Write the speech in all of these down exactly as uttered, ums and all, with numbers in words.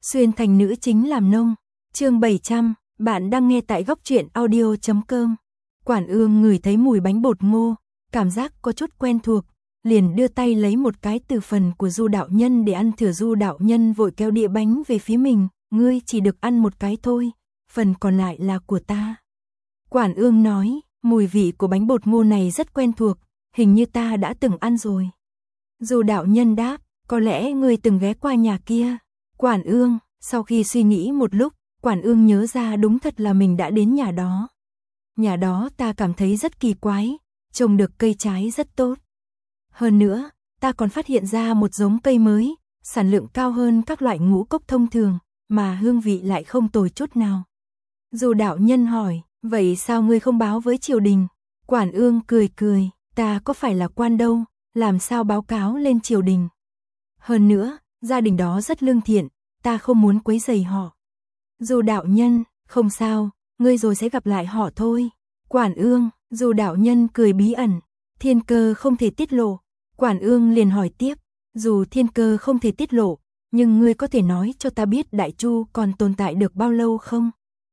Xuyên thành nữ chính làm nông. Chương bảy trăm, bạn đang nghe tại góc truyện audio chấm com. Quản Ương ngửi thấy mùi bánh bột ngô, cảm giác có chút quen thuộc, liền đưa tay lấy một cái từ phần của Du đạo nhân để ăn thử. Du đạo nhân vội kéo đĩa bánh về phía mình, ngươi chỉ được ăn một cái thôi, phần còn lại là của ta. Quản Ương nói, mùi vị của bánh bột ngô này rất quen thuộc, hình như ta đã từng ăn rồi. Du đạo nhân đáp, có lẽ ngươi từng ghé qua nhà kia. Quản Ương, sau khi suy nghĩ một lúc, Quản Ương nhớ ra đúng thật là mình đã đến nhà đó. Nhà đó ta cảm thấy rất kỳ quái, trồng được cây trái rất tốt. Hơn nữa, ta còn phát hiện ra một giống cây mới, sản lượng cao hơn các loại ngũ cốc thông thường, mà hương vị lại không tồi chút nào. Du đạo nhân hỏi, vậy sao ngươi không báo với triều đình? Quản Ương cười cười, ta có phải là quan đâu, làm sao báo cáo lên triều đình? Hơn nữa, gia đình đó rất lương thiện, ta không muốn quấy rầy họ. Du đạo nhân, không sao, ngươi rồi sẽ gặp lại họ thôi. Quản Ương, Du đạo nhân cười bí ẩn, thiên cơ không thể tiết lộ. Quản Ương liền hỏi tiếp, dù thiên cơ không thể tiết lộ, nhưng ngươi có thể nói cho ta biết Đại Chu còn tồn tại được bao lâu không?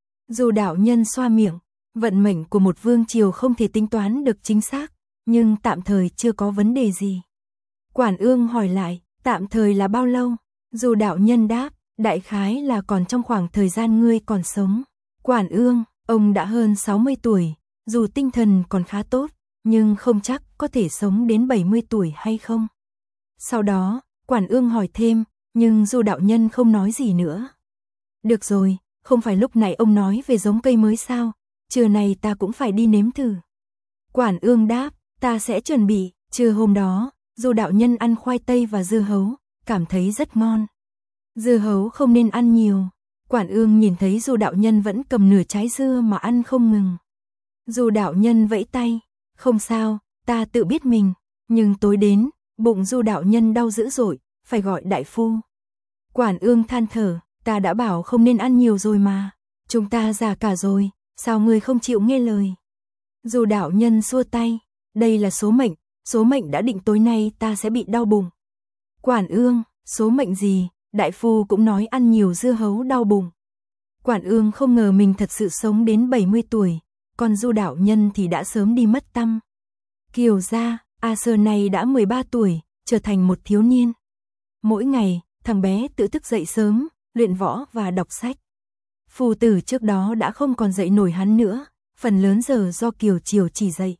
Du đạo nhân xoa miệng, vận mệnh của một vương triều không thể tính toán được chính xác, nhưng tạm thời chưa có vấn đề gì. Quản Ương hỏi lại, tạm thời là bao lâu? Du đạo nhân đáp, đại khái là còn trong khoảng thời gian ngươi còn sống. Quản Ương, ông đã hơn sáu mươi tuổi, dù tinh thần còn khá tốt, nhưng không chắc có thể sống đến bảy mươi tuổi hay không. Sau đó, Quản Ương hỏi thêm, nhưng Du đạo nhân không nói gì nữa. Được rồi, không phải lúc này ông nói về giống cây mới sao, trưa này ta cũng phải đi nếm thử. Quản Ương đáp, ta sẽ chuẩn bị. Trưa hôm đó, Du đạo nhân ăn khoai tây và dưa hấu, cảm thấy rất ngon. Dưa hấu không nên ăn nhiều. Quản Ương nhìn thấy Du đạo nhân vẫn cầm nửa trái dưa mà ăn không ngừng. Du đạo nhân vẫy tay, không sao, ta tự biết mình. Nhưng tối đến, bụng Du đạo nhân đau dữ dội, phải gọi đại phu. Quản Ương than thở, ta đã bảo không nên ăn nhiều rồi mà. Chúng ta già cả rồi, sao ngươi không chịu nghe lời? Du đạo nhân xua tay, đây là số mệnh, số mệnh đã định tối nay ta sẽ bị đau bụng. Quản Ương, số mệnh gì? Đại phu cũng nói ăn nhiều dưa hấu đau bụng. Quản Ương không ngờ mình thật sự sống đến bảy mươi tuổi, còn Du đạo nhân thì đã sớm đi mất tăm. Kiều gia, A Sơ này đã mười ba tuổi, trở thành một thiếu niên. Mỗi ngày, thằng bé tự thức dậy sớm, luyện võ và đọc sách. Phù tử trước đó đã không còn dạy nổi hắn nữa, phần lớn giờ do Kiều Triều chỉ dạy.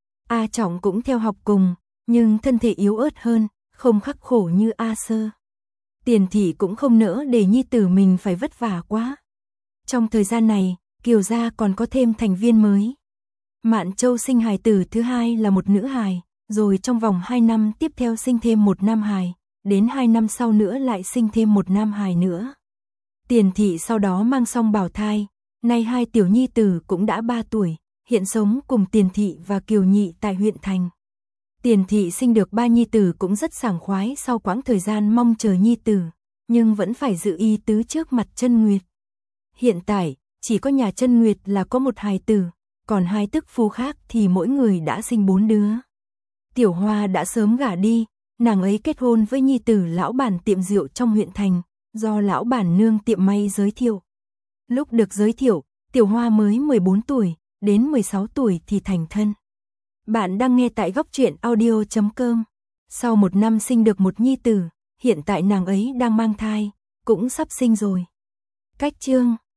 A Trọng cũng theo học cùng, nhưng thân thể yếu ớt hơn, không khắc khổ như A Sơ. Tiền thị cũng không nỡ để nhi tử mình phải vất vả quá. Trong thời gian này, Kiều gia còn có thêm thành viên mới. Mạn Châu sinh hài tử thứ hai là một nữ hài, rồi trong vòng hai năm tiếp theo sinh thêm một nam hài, đến hai năm sau nữa lại sinh thêm một nam hài nữa. Tiền thị sau đó mang xong bào thai, nay hai tiểu nhi tử cũng đã ba tuổi, hiện sống cùng Tiền thị và Kiều nhị tại huyện thành. Tiền thị sinh được ba nhi tử cũng rất sảng khoái sau quãng thời gian mong chờ nhi tử, nhưng vẫn phải giữ y tứ trước mặt Chân Nguyệt. Hiện tại, chỉ có nhà Chân Nguyệt là có một hài tử, còn hai tức phu khác thì mỗi người đã sinh bốn đứa. Tiểu Hoa đã sớm gả đi, nàng ấy kết hôn với nhi tử lão bản tiệm rượu trong huyện thành, do lão bản nương tiệm may giới thiệu. Lúc được giới thiệu, Tiểu Hoa mới mười bốn tuổi, đến mười sáu tuổi thì thành thân. Bạn đang nghe tại góc truyện audio chấm com. Sau một năm sinh được một nhi tử, hiện tại nàng ấy đang mang thai, cũng sắp sinh rồi. Cách chương